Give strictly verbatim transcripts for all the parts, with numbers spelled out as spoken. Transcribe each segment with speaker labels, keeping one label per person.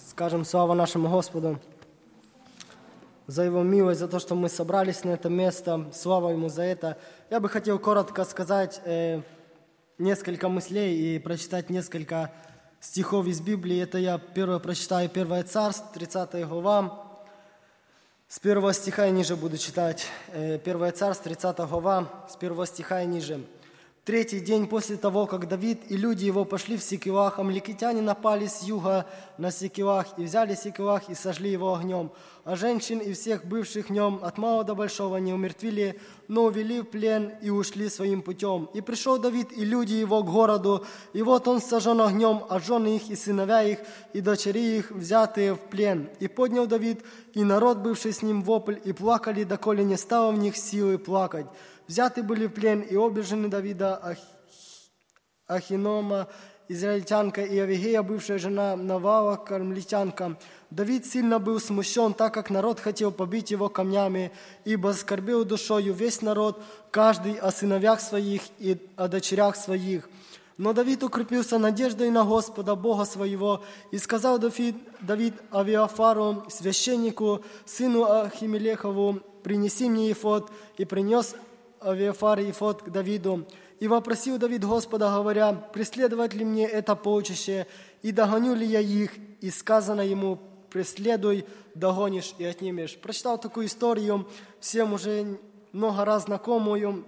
Speaker 1: Скажем слава нашему Господу за Его милость, за то, что мы собрались на это место. Слава Ему за это. Я бы хотел коротко сказать э, несколько мыслей и прочитать несколько стихов из Библии. Это я первое прочитаю, Первое Царств, тридцатая глава. С первого стиха и ниже буду читать. Э, Первое Царств, тридцатая глава, с первого стиха и ниже. Третий день после того, как Давид и люди его пошли в Сикилах, амаликитяне напали с юга на Сикилах и взяли Сикилах и сожгли его огнем. А женщин и всех бывших в нем от малого до большого не умертвили, но увели в плен и ушли своим путем. И пришел Давид и люди его к городу, и вот он сожжен огнем, а жены их и сыновья их, и дочери их взятые в плен. И поднял Давид и народ, бывший с ним, вопль, и плакали, доколе не стало в них силы плакать. Взяты были в плен и обе жены Давида, Ах... Ахинома, израильтянка, и Авигея, бывшая жена Навала, кармелитянка. Давид сильно был смущен, так как народ хотел побить его камнями, ибо скорбил душою весь народ, каждый о сыновьях своих и о дочерях своих. Но Давид укрепился надеждой на Господа, Бога своего, и сказал Давид, Давид Авиафару, священнику, сыну Ахимелехову, принеси мне ефод, и принес Авиафар ефод к Давиду. И вопросил Давид Господа, говоря, преследовать ли мне это полчище, и догоню ли я их? И сказано ему, преследуй, догонишь и отнимешь. Прочитал такую историю, всем уже много раз знакомую,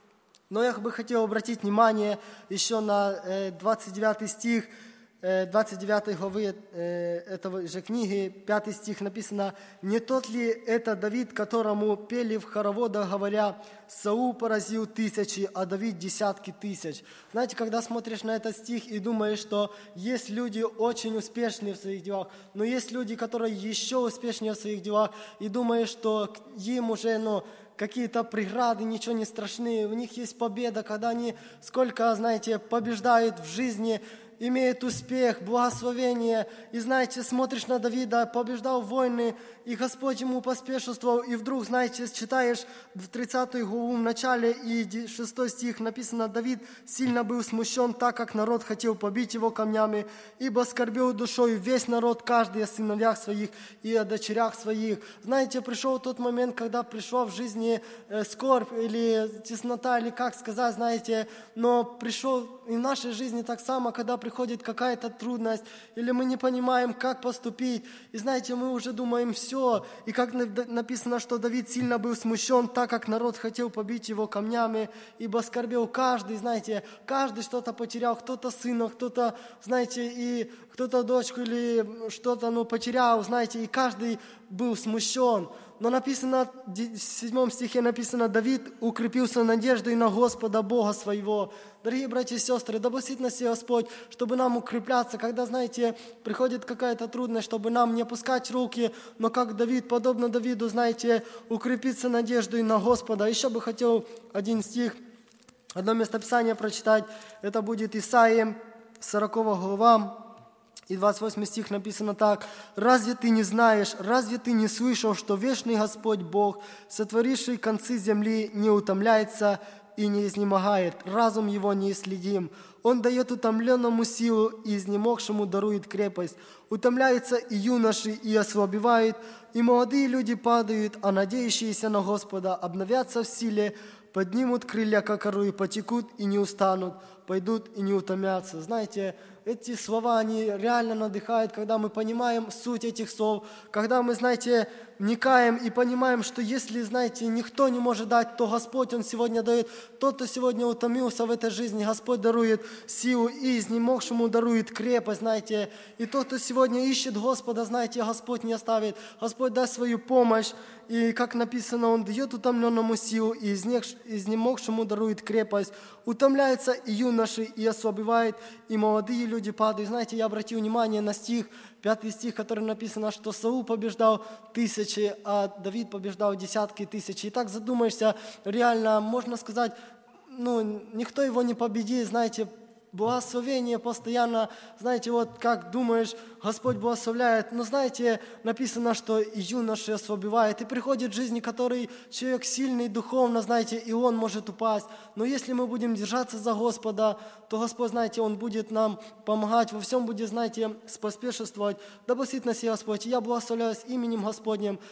Speaker 1: но я бы хотел обратить внимание еще на двадцать девятый стих, двадцать девятой главы этого же книги, пятый стих написано: «Не тот ли это Давид, которому пели в хороводах, говоря, Саул поразил тысячи, а Давид десятки тысяч». Знаете, когда смотришь на этот стих и думаешь, что есть люди очень успешные в своих делах, но есть люди, которые еще успешнее в своих делах, и думаешь, что им уже, ну, какие-то преграды, ничего не страшны, у них есть победа, когда они сколько, знаете, побеждают в жизни, имеет успех, благословение. И знаете, смотришь на Давида, побеждал войны, и Господь ему поспешествовал. И вдруг, знаете, читаешь в тридцатую главу в начале, и шестой стих написано: Давид сильно был смущен, так как народ хотел побить его камнями, ибо скорбел душою весь народ, каждый о сыновьях своих и о дочерях своих. Знаете, пришел тот момент, когда пришла в жизни скорбь или теснота, или как сказать, знаете, но пришел и в нашей жизни так само, когда приходит какая-то трудность, или мы не понимаем, как поступить, и знаете, мы уже думаем, все, и как написано, что Давид сильно был смущен, так как народ хотел побить его камнями, ибо скорбел каждый, знаете, каждый что-то потерял, кто-то сына, кто-то, знаете, и кто-то дочку или что-то, ну, потерял, знаете, и каждый был смущен. Но написано, в седьмом стихе написано: Давид укрепился надеждой на Господа Бога своего. Дорогие братья и сестры, да благословит нас Господь, чтобы нам укрепляться, когда, знаете, приходит какая-то трудность, чтобы нам не опускать руки, но как Давид, подобно Давиду, знаете, укрепиться надеждой на Господа. Еще бы хотел один стих, одно местописание прочитать. Это будет Исаия, сороковая глава. И двадцать восьмой стих написано так: «Разве ты не знаешь, разве ты не слышал, что вечный Господь Бог, сотворивший концы земли, не утомляется и не изнемогает, разум его неисследим? Он дает утомленному силу и изнемогшему дарует крепость. Утомляется и юноши, и ослабевает, и молодые люди падают, а надеющиеся на Господа обновятся в силе, поднимут крылья, как орлы, потекут и не устанут, пойдут и не утомятся». Знаете, эти слова, они реально надыхают, когда мы понимаем суть этих слов, когда мы, знаете, вникаем и понимаем, что если, знаете, никто не может дать, то Господь, Он сегодня дает. Тот, кто сегодня утомился в этой жизни, Господь дарует силу, и изнемогшему дарует крепость, знаете. И тот, кто сегодня ищет Господа, знаете, Господь не оставит. Господь даст свою помощь, и, как написано, Он дает утомленному силу, и изнемогшему дарует крепость. Утомляется и юноши, и ослабевает, и молодые люди падают. Знаете, я обратил внимание на стих, пятый стих, который написано, что Саул побеждал тысячи, а Давид побеждал десятки тысяч. И так задумаешься, реально, можно сказать, ну, никто его не победит, знаете, благословение постоянно, знаете, вот как думаешь, Господь благословляет, но знаете, написано, что и юноши ослабевает, и приходит в жизни, который человек сильный духовно, знаете, и он может упасть. Но если мы будем держаться за Господа, то Господь, знаете, Он будет нам помогать, во всем будет, знаете, споспешествовать. Да благословит нас и Господь. И я благословляюсь именем Господним.